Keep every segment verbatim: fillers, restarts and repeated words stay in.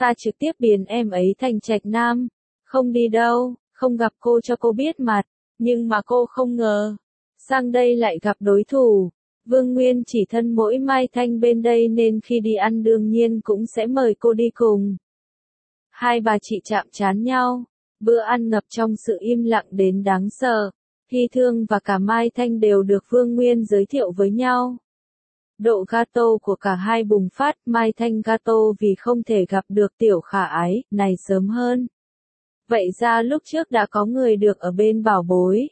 Ta trực tiếp biến em ấy thành trạch nam. Không đi đâu, không gặp cô cho cô biết mặt. Nhưng mà cô không ngờ. Sang đây lại gặp đối thủ. Vương Nguyên chỉ thân mỗi Mai Thanh bên đây nên khi đi ăn đương nhiên cũng sẽ mời cô đi cùng. Hai bà chị chạm trán nhau. Bữa ăn ngập trong sự im lặng đến đáng sợ. Hy Thương và cả Mai Thanh đều được Vương Nguyên giới thiệu với nhau. Độ gato của cả hai bùng phát, Mai Thanh gato vì không thể gặp được tiểu khả ái này sớm hơn. Vậy ra lúc trước đã có người được ở bên bảo bối.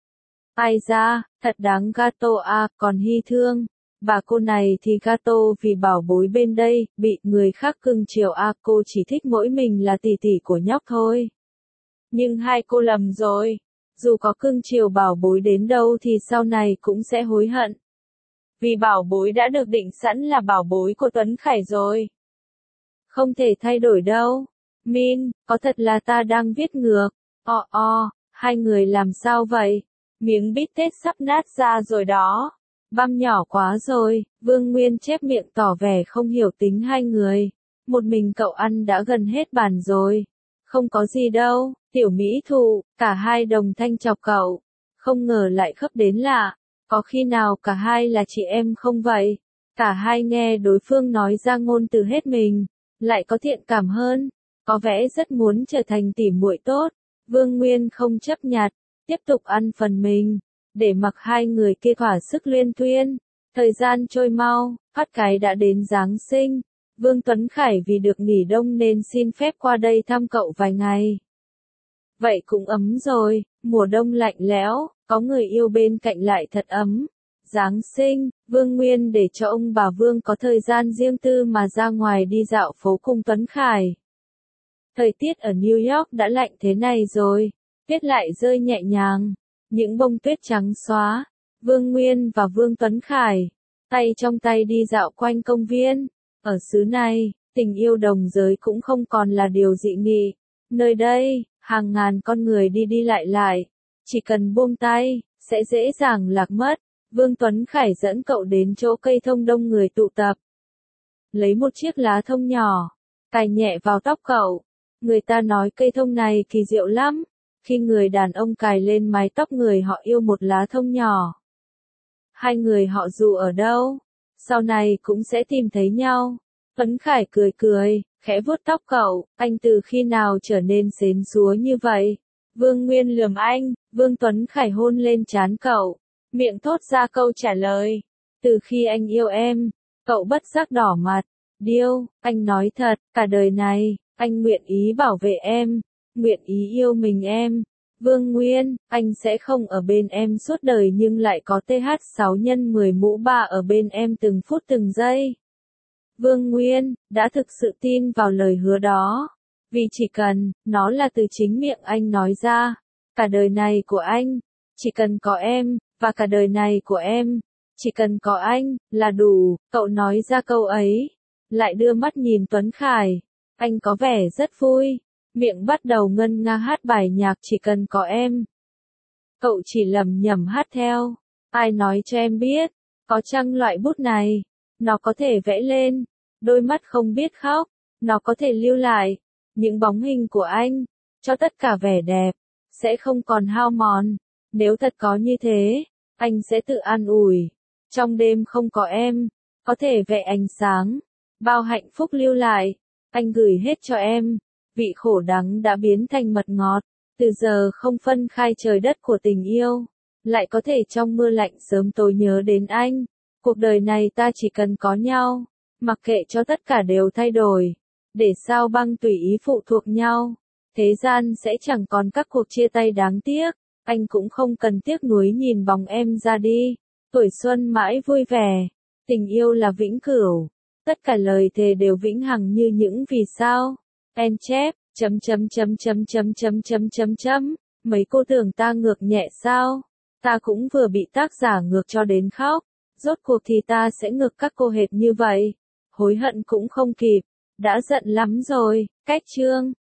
Ai ra, thật đáng gato à, còn Hy Thương, bà cô này thì gato vì bảo bối bên đây, bị người khác cưng chiều à, cô chỉ thích mỗi mình là tỷ tỷ của nhóc thôi. Nhưng hai cô lầm rồi, dù có cưng chiều bảo bối đến đâu thì sau này cũng sẽ hối hận. Vì bảo bối đã được định sẵn là bảo bối của Tuấn Khải rồi. Không thể thay đổi đâu. Min, có thật là ta đang viết ngược. O o, hai người làm sao vậy? Miếng bít tết sắp nát ra rồi đó. Băm nhỏ quá rồi, Vương Nguyên chép miệng tỏ vẻ không hiểu tính hai người. Một mình cậu ăn đã gần hết bàn rồi. Không có gì đâu, tiểu mỹ thụ, cả hai đồng thanh chọc cậu. Không ngờ lại khớp đến lạ. Có khi nào cả hai là chị em không vậy? Cả hai nghe đối phương nói ra ngôn từ hết mình, lại có thiện cảm hơn, có vẻ rất muốn trở thành tỉ muội tốt. Vương Nguyên không chấp nhặt, tiếp tục ăn phần mình, để mặc hai người kia thỏa sức luyên thuyên. Thời gian trôi mau, phát cái đã đến Giáng sinh. Vương Tuấn Khải vì được nghỉ đông nên xin phép qua đây thăm cậu vài ngày. Vậy cũng ấm rồi, mùa đông lạnh lẽo, có người yêu bên cạnh lại thật ấm. Giáng sinh, Vương Nguyên để cho ông bà Vương có thời gian riêng tư mà ra ngoài đi dạo phố cùng Tuấn Khải. Thời tiết ở New York đã lạnh thế này rồi, tuyết lại rơi nhẹ nhàng, những bông tuyết trắng xóa. Vương Nguyên và Vương Tuấn Khải, tay trong tay đi dạo quanh công viên. Ở xứ này, tình yêu đồng giới cũng không còn là điều dị nghị. Nơi đây, hàng ngàn con người đi đi lại lại, chỉ cần buông tay, sẽ dễ dàng lạc mất. Vương Tuấn Khải dẫn cậu đến chỗ cây thông đông người tụ tập. Lấy một chiếc lá thông nhỏ, cài nhẹ vào tóc cậu. Người ta nói cây thông này kỳ diệu lắm. Khi người đàn ông cài lên mái tóc người họ yêu một lá thông nhỏ. Hai người họ dù ở đâu, sau này cũng sẽ tìm thấy nhau. Tuấn Khải cười cười, khẽ vuốt tóc cậu, anh từ khi nào trở nên xến xúa như vậy? Vương Nguyên lườm anh, Vương Tuấn Khải hôn lên trán cậu, miệng thốt ra câu trả lời. Từ khi anh yêu em, cậu bất giác đỏ mặt. Điêu, anh nói thật, cả đời này, anh nguyện ý bảo vệ em, nguyện ý yêu mình em. Vương Nguyên, anh sẽ không ở bên em suốt đời nhưng lại có T H sáu nhân mười mũ ba ở bên em từng phút từng giây. Vương Nguyên, đã thực sự tin vào lời hứa đó. Vì chỉ cần, nó là từ chính miệng anh nói ra. Cả đời này của anh, chỉ cần có em, và cả đời này của em, chỉ cần có anh, là đủ. Cậu nói ra câu ấy, lại đưa mắt nhìn Tuấn Khải. Anh có vẻ rất vui, miệng bắt đầu ngân nga hát bài nhạc chỉ cần có em. Cậu chỉ lầm nhầm hát theo. Ai nói cho em biết, có chăng loại bút này, nó có thể vẽ lên, đôi mắt không biết khóc, nó có thể lưu lại những bóng hình của anh, cho tất cả vẻ đẹp, sẽ không còn hao mòn. Nếu thật có như thế, anh sẽ tự an ủi. Trong đêm không có em, có thể vẽ ánh sáng, bao hạnh phúc lưu lại, anh gửi hết cho em. Vị khổ đắng đã biến thành mật ngọt, từ giờ không phân khai trời đất của tình yêu, lại có thể trong mưa lạnh sớm tối nhớ đến anh. Cuộc đời này ta chỉ cần có nhau, mặc kệ cho tất cả đều thay đổi, để sao băng tùy ý phụ thuộc nhau. Thế gian sẽ chẳng còn các cuộc chia tay đáng tiếc, anh cũng không cần tiếc nuối nhìn bóng em ra đi. Tuổi xuân mãi vui vẻ, tình yêu là vĩnh cửu, tất cả lời thề đều vĩnh hằng như những vì sao. En chép, chấm chấm chấm chấm chấm chấm chấm chấm chấm, mấy cô tưởng ta ngược nhẹ sao? Ta cũng vừa bị tác giả ngược cho đến khóc, rốt cuộc thì ta sẽ ngược các cô hệt như vậy. Hối hận cũng không kịp, đã giận lắm rồi. Cách chương